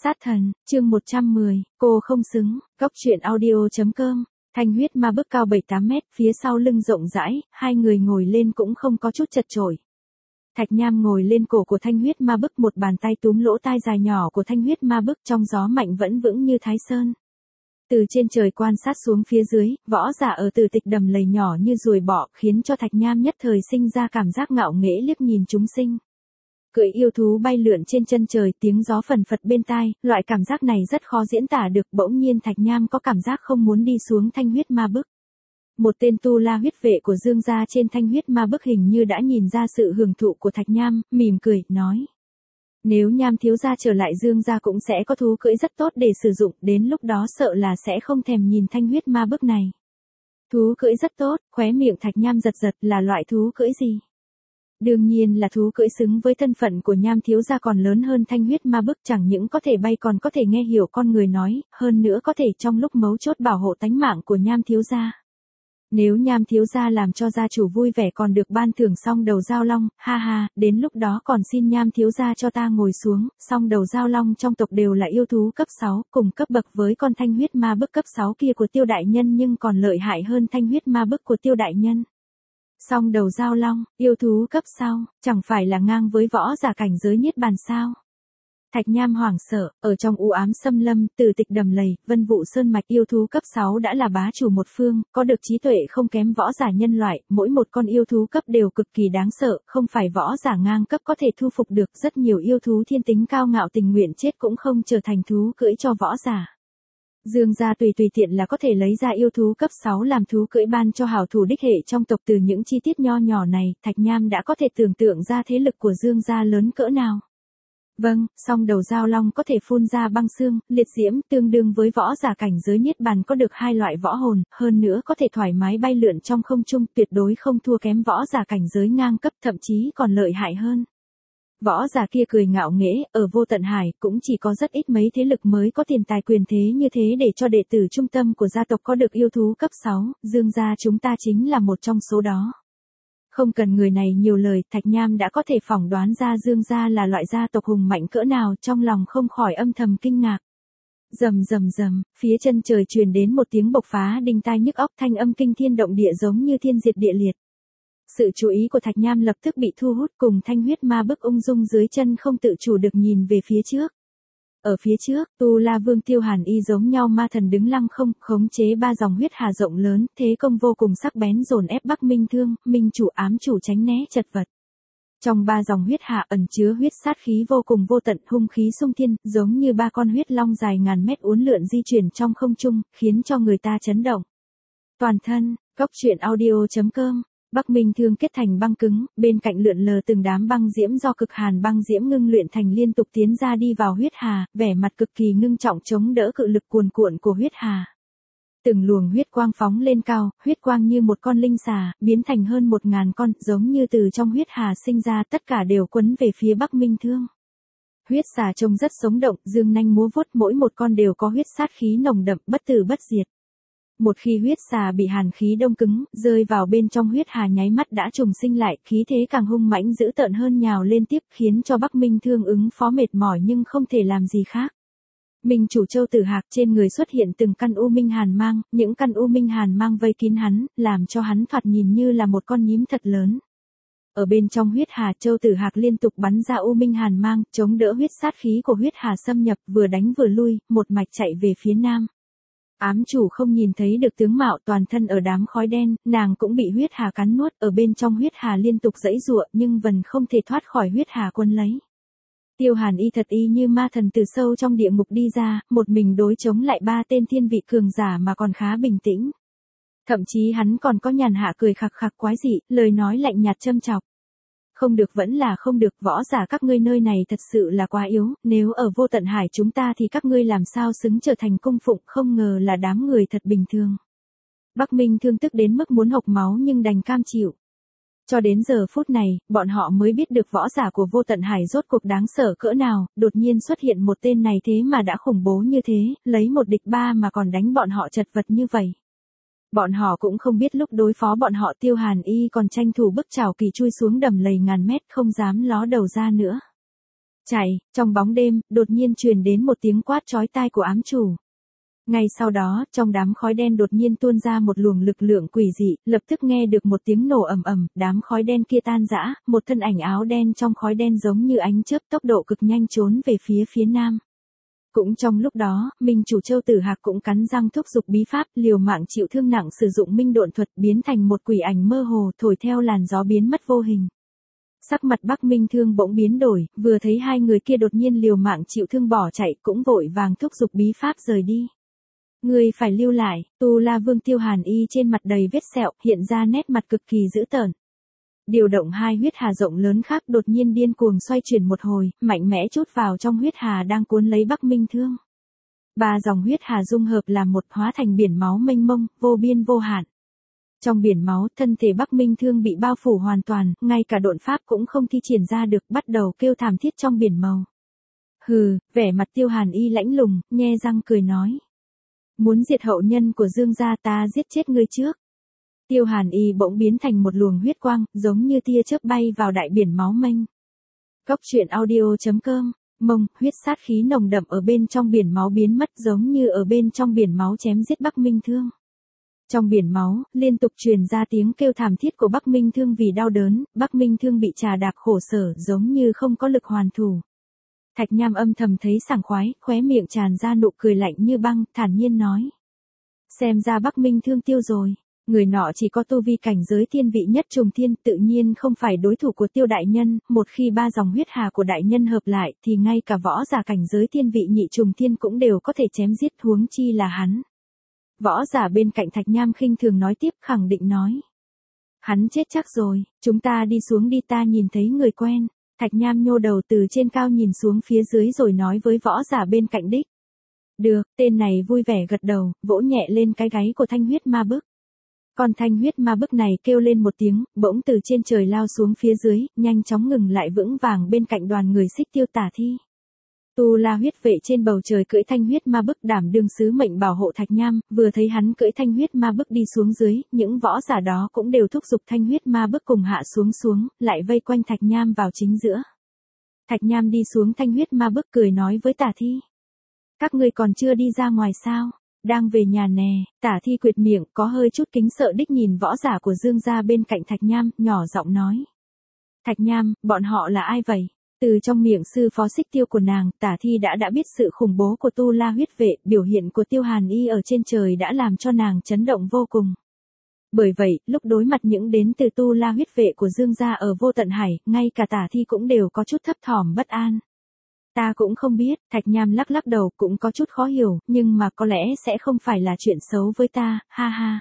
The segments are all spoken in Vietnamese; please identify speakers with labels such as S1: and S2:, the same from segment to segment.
S1: Sát thần, chương 110, cô không xứng, góc truyện audio.com. Thanh huyết ma bước cao 7-8 mét, phía sau lưng rộng rãi, hai người ngồi lên cũng không có chút chật chội. Thạch Nham ngồi lên cổ của thanh huyết ma bức, một bàn tay túm lỗ tai dài nhỏ của thanh huyết ma bức, trong gió mạnh vẫn vững như Thái Sơn. Từ trên trời quan sát xuống phía dưới, võ giả ở Tử Tịch Đầm Lầy nhỏ như ruồi bọ, khiến cho Thạch Nham nhất thời sinh ra cảm giác ngạo nghễ liếc nhìn chúng sinh. Cưỡi yêu thú bay lượn trên chân trời, tiếng gió phần phật bên tai, loại cảm giác này rất khó diễn tả được. Bỗng nhiên Thạch Nham có cảm giác không muốn đi xuống thanh huyết ma bức. Một tên tu la huyết vệ của Dương gia trên thanh huyết ma bức hình như đã nhìn ra sự hưởng thụ của Thạch Nham, mỉm cười, nói. Nếu Nham thiếu gia trở lại Dương gia cũng sẽ có thú cưỡi rất tốt để sử dụng, đến lúc đó sợ là sẽ không thèm nhìn thanh huyết ma bức này. Thú cưỡi rất tốt, khóe miệng Thạch Nham giật giật, là loại thú cưỡi gì? Đương nhiên là thú cưỡi xứng với thân phận của Nham thiếu gia, còn lớn hơn thanh huyết ma bức, chẳng những có thể bay còn có thể nghe hiểu con người nói, hơn nữa có thể trong lúc mấu chốt bảo hộ tánh mạng của Nham thiếu gia. Nếu Nham thiếu gia làm cho gia chủ vui vẻ còn được ban thưởng song đầu dao long, ha ha, đến lúc đó còn xin Nham thiếu gia cho ta ngồi xuống. Song đầu dao long trong tộc đều là yêu thú cấp 6, cùng cấp bậc với con thanh huyết ma bức cấp 6 kia của Tiêu đại nhân, nhưng còn lợi hại hơn thanh huyết ma bức của Tiêu đại nhân. Song đầu dao long, yêu thú cấp 6, chẳng phải là ngang với võ giả cảnh giới niết bàn sao? Thạch Nham hoảng sợ, ở trong u ám xâm lâm, Tử Tịch Đầm Lầy, Vân Vụ Sơn mạch, yêu thú cấp 6 đã là bá chủ một phương, có được trí tuệ không kém võ giả nhân loại, mỗi một con yêu thú cấp đều cực kỳ đáng sợ, không phải võ giả ngang cấp có thể thu phục được. Rất nhiều yêu thú thiên tính cao ngạo tình nguyện chết cũng không trở thành thú cưỡi cho võ giả. Dương gia tùy tiện là có thể lấy ra yêu thú cấp 6 làm thú cưỡi ban cho hảo thủ đích hệ trong tộc. Từ những chi tiết nho nhỏ này, Thạch Nham đã có thể tưởng tượng ra thế lực của Dương gia lớn cỡ nào. Vâng, song đầu dao long có thể phun ra băng xương, liệt diễm, tương đương với võ giả cảnh giới niết bàn, có được hai loại võ hồn, hơn nữa có thể thoải mái bay lượn trong không trung, tuyệt đối không thua kém võ giả cảnh giới ngang cấp, thậm chí còn lợi hại hơn. Võ giả kia cười ngạo nghễ, ở Vô Tận Hải cũng chỉ có rất ít mấy thế lực mới có tiền tài quyền thế như thế để cho đệ tử trung tâm của gia tộc có được yêu thú cấp 6, Dương gia chúng ta chính là một trong số đó. Không cần người này nhiều lời, Thạch Nham đã có thể phỏng đoán ra Dương gia là loại gia tộc hùng mạnh cỡ nào, trong lòng không khỏi âm thầm kinh ngạc. Rầm rầm rầm, phía chân trời truyền đến một tiếng bộc phá đinh tai nhức óc, thanh âm kinh thiên động địa giống như thiên diệt địa liệt. Sự chú ý của Thạch Nham lập tức bị thu hút, cùng thanh huyết ma bức ung dung dưới chân không tự chủ được nhìn về phía trước. Ở phía trước, Tu La Vương Tiêu Hàn Y giống nhau ma thần đứng lăng không, khống chế ba dòng huyết hà rộng lớn, thế công vô cùng sắc bén dồn ép Bắc Minh Thương, Minh chủ ám chủ tránh né chật vật. Trong ba dòng huyết hà ẩn chứa huyết sát khí vô cùng vô tận, hung khí xung thiên, giống như ba con huyết long dài ngàn mét uốn lượn di chuyển trong không trung, khiến cho người ta chấn động. Toàn thân, góc truyện audio.com. Bắc Minh Thương kết thành băng cứng, bên cạnh lượn lờ từng đám băng diễm do cực hàn băng diễm ngưng luyện thành, liên tục tiến ra đi vào huyết hà, vẻ mặt cực kỳ ngưng trọng chống đỡ cự lực cuồn cuộn của huyết hà. Từng luồng huyết quang phóng lên cao, huyết quang như một con linh xà, biến thành hơn 1000 con, giống như từ trong huyết hà sinh ra, tất cả đều quấn về phía Bắc Minh Thương. Huyết xà trông rất sống động, dương nanh múa vuốt, mỗi một con đều có huyết sát khí nồng đậm, bất tử bất diệt. Một khi huyết xà bị hàn khí đông cứng, rơi vào bên trong huyết hà nháy mắt đã trùng sinh lại, khí thế càng hung mãnh dữ tợn hơn nhào lên tiếp, khiến cho Bắc Minh Thương ứng phó mệt mỏi nhưng không thể làm gì khác. Minh chủ Châu Tử Hạc trên người xuất hiện từng căn u minh hàn mang, những căn u minh hàn mang vây kín hắn, làm cho hắn thoạt nhìn như là một con nhím thật lớn. Ở bên trong huyết hà, Châu Tử Hạc liên tục bắn ra u minh hàn mang, chống đỡ huyết sát khí của huyết hà xâm nhập, vừa đánh vừa lui, một mạch chạy về phía nam. Ám chủ không nhìn thấy được tướng mạo, toàn thân ở đám khói đen, nàng cũng bị huyết hà cắn nuốt, ở bên trong huyết hà liên tục giãy giụa nhưng vẫn không thể thoát khỏi huyết hà quân lấy. Tiêu Hàn Y thật y như ma thần từ sâu trong địa ngục đi ra, một mình đối chống lại ba tên thiên vị cường giả mà còn khá bình tĩnh. Thậm chí hắn còn có nhàn hạ cười khặc khặc quái dị, lời nói lạnh nhạt châm chọc. Không được vẫn là không được, võ giả các ngươi nơi này thật sự là quá yếu, nếu ở Vô Tận Hải chúng ta thì các ngươi làm sao xứng trở thành cung phụng, không ngờ là đám người thật bình thường. Bắc Minh Thương tức đến mức muốn hộc máu nhưng đành cam chịu. Cho đến giờ phút này, bọn họ mới biết được võ giả của Vô Tận Hải rốt cuộc đáng sợ cỡ nào, đột nhiên xuất hiện một tên này thế mà đã khủng bố như thế, lấy một địch ba mà còn đánh bọn họ chật vật như vậy. Bọn họ cũng không biết lúc đối phó bọn họ Tiêu Hàn Y còn tranh thủ bức chảo kỳ chui xuống đầm lầy ngàn mét, không dám ló đầu ra nữa. Chạy, trong bóng đêm, đột nhiên truyền đến một tiếng quát chói tai của ám chủ. Ngay sau đó, trong đám khói đen đột nhiên tuôn ra một luồng lực lượng quỷ dị, lập tức nghe được một tiếng nổ ầm ầm, đám khói đen kia tan rã, một thân ảnh áo đen trong khói đen giống như ánh chớp tốc độ cực nhanh trốn về phía nam. Cũng trong lúc đó, Minh chủ Châu Tử Hạc cũng cắn răng thúc giục bí pháp, liều mạng chịu thương nặng sử dụng minh độn thuật biến thành một quỷ ảnh mơ hồ thổi theo làn gió biến mất vô hình. Sắc mặt Bắc Minh Thương bỗng biến đổi, vừa thấy hai người kia đột nhiên liều mạng chịu thương bỏ chạy cũng vội vàng thúc giục bí pháp rời đi. Người phải lưu lại, Tu La Vương Tiêu Hàn Y trên mặt đầy vết sẹo, hiện ra nét mặt cực kỳ dữ tợn. Điều động hai huyết hà rộng lớn khác đột nhiên điên cuồng xoay chuyển một hồi, mạnh mẽ trút vào trong huyết hà đang cuốn lấy Bắc Minh Thương. Ba dòng huyết hà dung hợp làm một hóa thành biển máu mênh mông, vô biên vô hạn. Trong biển máu, thân thể Bắc Minh Thương bị bao phủ hoàn toàn, ngay cả độn pháp cũng không thi triển ra được, bắt đầu kêu thảm thiết trong biển màu. Hừ, vẻ mặt Tiêu Hàn Y lãnh lùng, nhe răng cười nói. Muốn diệt hậu nhân của Dương gia ta giết chết ngươi trước. Tiêu Hàn Y bỗng biến thành một luồng huyết quang, giống như tia chớp bay vào đại biển máu mênh. Cốc truyện audio.com, mông, huyết sát khí nồng đậm ở bên trong biển máu biến mất giống như ở bên trong biển máu chém giết Bắc Minh Thương. Trong biển máu, liên tục truyền ra tiếng kêu thảm thiết của Bắc Minh Thương vì đau đớn, Bắc Minh Thương bị trà đạp khổ sở giống như không có lực hoàn thủ. Thạch Nham âm thầm thấy sảng khoái, khóe miệng tràn ra nụ cười lạnh như băng, thản nhiên nói. Xem ra Bắc Minh Thương tiêu rồi. Người nọ chỉ có tu vi cảnh giới thiên vị nhất trùng thiên, tự nhiên không phải đối thủ của Tiêu đại nhân, một khi ba dòng huyết hà của đại nhân hợp lại thì ngay cả võ giả cảnh giới thiên vị nhị trùng thiên cũng đều có thể chém giết, huống chi là hắn. Võ giả bên cạnh Thạch Nham khinh thường nói tiếp, khẳng định nói. Hắn chết chắc rồi, chúng ta đi xuống đi, ta nhìn thấy người quen. Thạch Nham nhô đầu từ trên cao nhìn xuống phía dưới rồi nói với võ giả bên cạnh đích. Được, tên này vui vẻ gật đầu, vỗ nhẹ lên cái gáy của thanh huyết ma bức. Con thanh huyết ma bức này kêu lên một tiếng, bỗng từ trên trời lao xuống phía dưới, nhanh chóng ngừng lại vững vàng bên cạnh đoàn người Xích Tiêu Tả Thi. Tu La huyết vệ trên bầu trời cưỡi thanh huyết ma bức đảm đương sứ mệnh bảo hộ Thạch Nham, vừa thấy hắn cưỡi thanh huyết ma bức đi xuống dưới, những võ giả đó cũng đều thúc giục thanh huyết ma bức cùng hạ xuống, lại vây quanh Thạch Nham vào chính giữa. Thạch Nham đi xuống thanh huyết ma bức cười nói với Tả Thi. Các ngươi còn chưa đi ra ngoài sao? Đang về nhà nè. Tả Thi quệt miệng, có hơi chút kính sợ đích nhìn võ giả của Dương gia bên cạnh Thạch Nham, nhỏ giọng nói. Thạch Nham, bọn họ là ai vậy? Từ trong miệng sư phó Xích Tiêu của nàng, Tả Thi đã biết sự khủng bố của Tu La huyết vệ, biểu hiện của Tiêu Hàn Y ở trên trời đã làm cho nàng chấn động vô cùng. Bởi vậy, lúc đối mặt những đến từ Tu La huyết vệ của Dương gia ở Vô Tận Hải, ngay cả Tả Thi cũng đều có chút thấp thỏm bất an. Ta cũng không biết, Thạch Nham lắc đầu, cũng có chút khó hiểu, nhưng mà có lẽ sẽ không phải là chuyện xấu với ta, ha ha.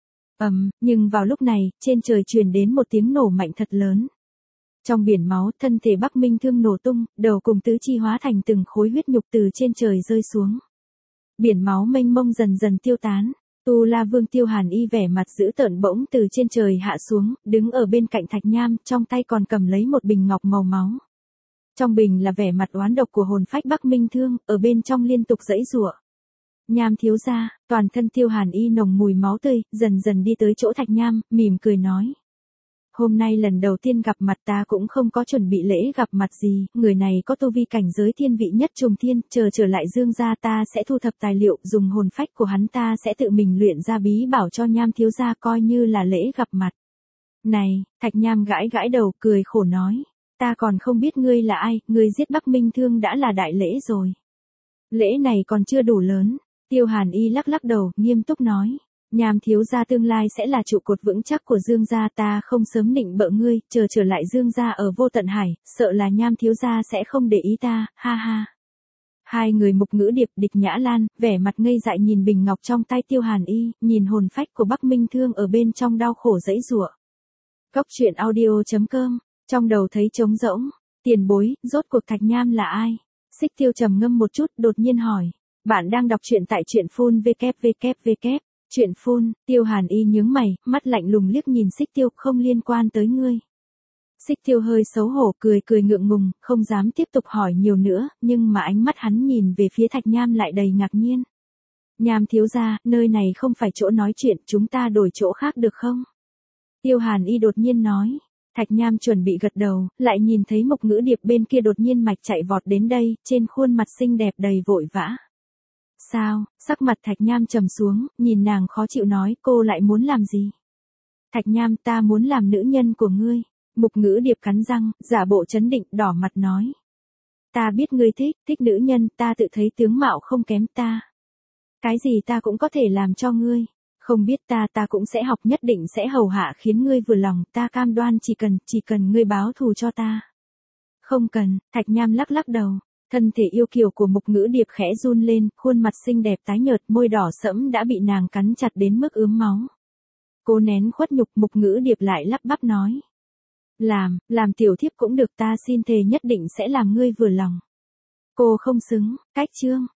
S1: Nhưng vào lúc này, trên trời truyền đến một tiếng nổ mạnh thật lớn. Trong biển máu, thân thể Bắc Minh Thương nổ tung, đầu cùng tứ chi hóa thành từng khối huyết nhục từ trên trời rơi xuống. Biển máu mênh mông dần dần tiêu tán. Tu La Vương Tiêu Hàn Y vẻ mặt dữ tợn bỗng từ trên trời hạ xuống, đứng ở bên cạnh Thạch Nham, trong tay còn cầm lấy một bình ngọc màu máu. Trong bình là vẻ mặt oán độc của hồn phách Bắc Minh Thương, ở bên trong liên tục giãy giụa. Nham thiếu gia, toàn thân Tiêu Hàn Y nồng mùi máu tươi, dần dần đi tới chỗ Thạch Nham, mỉm cười nói. Hôm nay lần đầu tiên gặp mặt, ta cũng không có chuẩn bị lễ gặp mặt gì, người này có tu vi cảnh giới thiên vị nhất trùng thiên, trở lại Dương gia ta sẽ thu thập tài liệu, dùng hồn phách của hắn ta sẽ tự mình luyện ra bí bảo cho Nham thiếu gia coi như là lễ gặp mặt. Này, Thạch Nham gãi đầu, cười khổ nói. Ta còn không biết ngươi là ai, ngươi giết Bắc Minh Thương đã là đại lễ rồi. Lễ này còn chưa đủ lớn. Tiêu Hàn Y lắc đầu, nghiêm túc nói. Nham thiếu gia tương lai sẽ là trụ cột vững chắc của Dương gia, ta không sớm nịnh bợ ngươi, trở lại Dương gia ở Vô Tận Hải, sợ là Nham thiếu gia sẽ không để ý ta, ha ha. Hai người Mục Ngữ Điệp, Địch Nhã Lan, vẻ mặt ngây dại nhìn bình ngọc trong tay Tiêu Hàn Y, nhìn hồn phách của Bắc Minh Thương ở bên trong đau khổ giãy giụa. Cốc truyện audio.com, trong đầu thấy trống rỗng. Tiền bối, rốt cuộc Thạch Nham là ai? Xích Tiêu trầm ngâm một chút, đột nhiên hỏi. Bạn đang đọc truyện tại truyện phun www. Truyện phun. Tiêu Hàn Y nhướng mày, mắt lạnh lùng liếc nhìn Xích Tiêu, không liên quan tới ngươi. Xích Tiêu hơi xấu hổ, cười ngượng ngùng, không dám tiếp tục hỏi nhiều nữa, nhưng mà ánh mắt hắn nhìn về phía Thạch Nham lại đầy ngạc nhiên. Nham thiếu gia, nơi này không phải chỗ nói chuyện, chúng ta đổi chỗ khác được không? Tiêu Hàn Y đột nhiên nói. Thạch Nham chuẩn bị gật đầu, lại nhìn thấy Mục Ngữ Điệp bên kia đột nhiên mạch chạy vọt đến đây, trên khuôn mặt xinh đẹp đầy vội vã. Sao? Sắc mặt Thạch Nham trầm xuống, nhìn nàng khó chịu nói, cô lại muốn làm gì? Thạch Nham, ta muốn làm nữ nhân của ngươi. Mục Ngữ Điệp cắn răng, giả bộ trấn định, đỏ mặt nói. Ta biết ngươi thích nữ nhân, ta tự thấy tướng mạo không kém ta. Cái gì ta cũng có thể làm cho ngươi. Không biết ta cũng sẽ học, nhất định sẽ hầu hạ khiến ngươi vừa lòng, ta cam đoan chỉ cần ngươi báo thù cho ta. Không cần, Thạch Nham lắc lắc đầu. Thân thể yêu kiều của Mục Ngữ Điệp khẽ run lên, khuôn mặt xinh đẹp tái nhợt, môi đỏ sẫm đã bị nàng cắn chặt đến mức ướm máu. Cô nén khuất nhục, Mục Ngữ Điệp lại lắp bắp nói. Làm tiểu thiếp cũng được, ta xin thề nhất định sẽ làm ngươi vừa lòng. Cô không xứng, cách chương.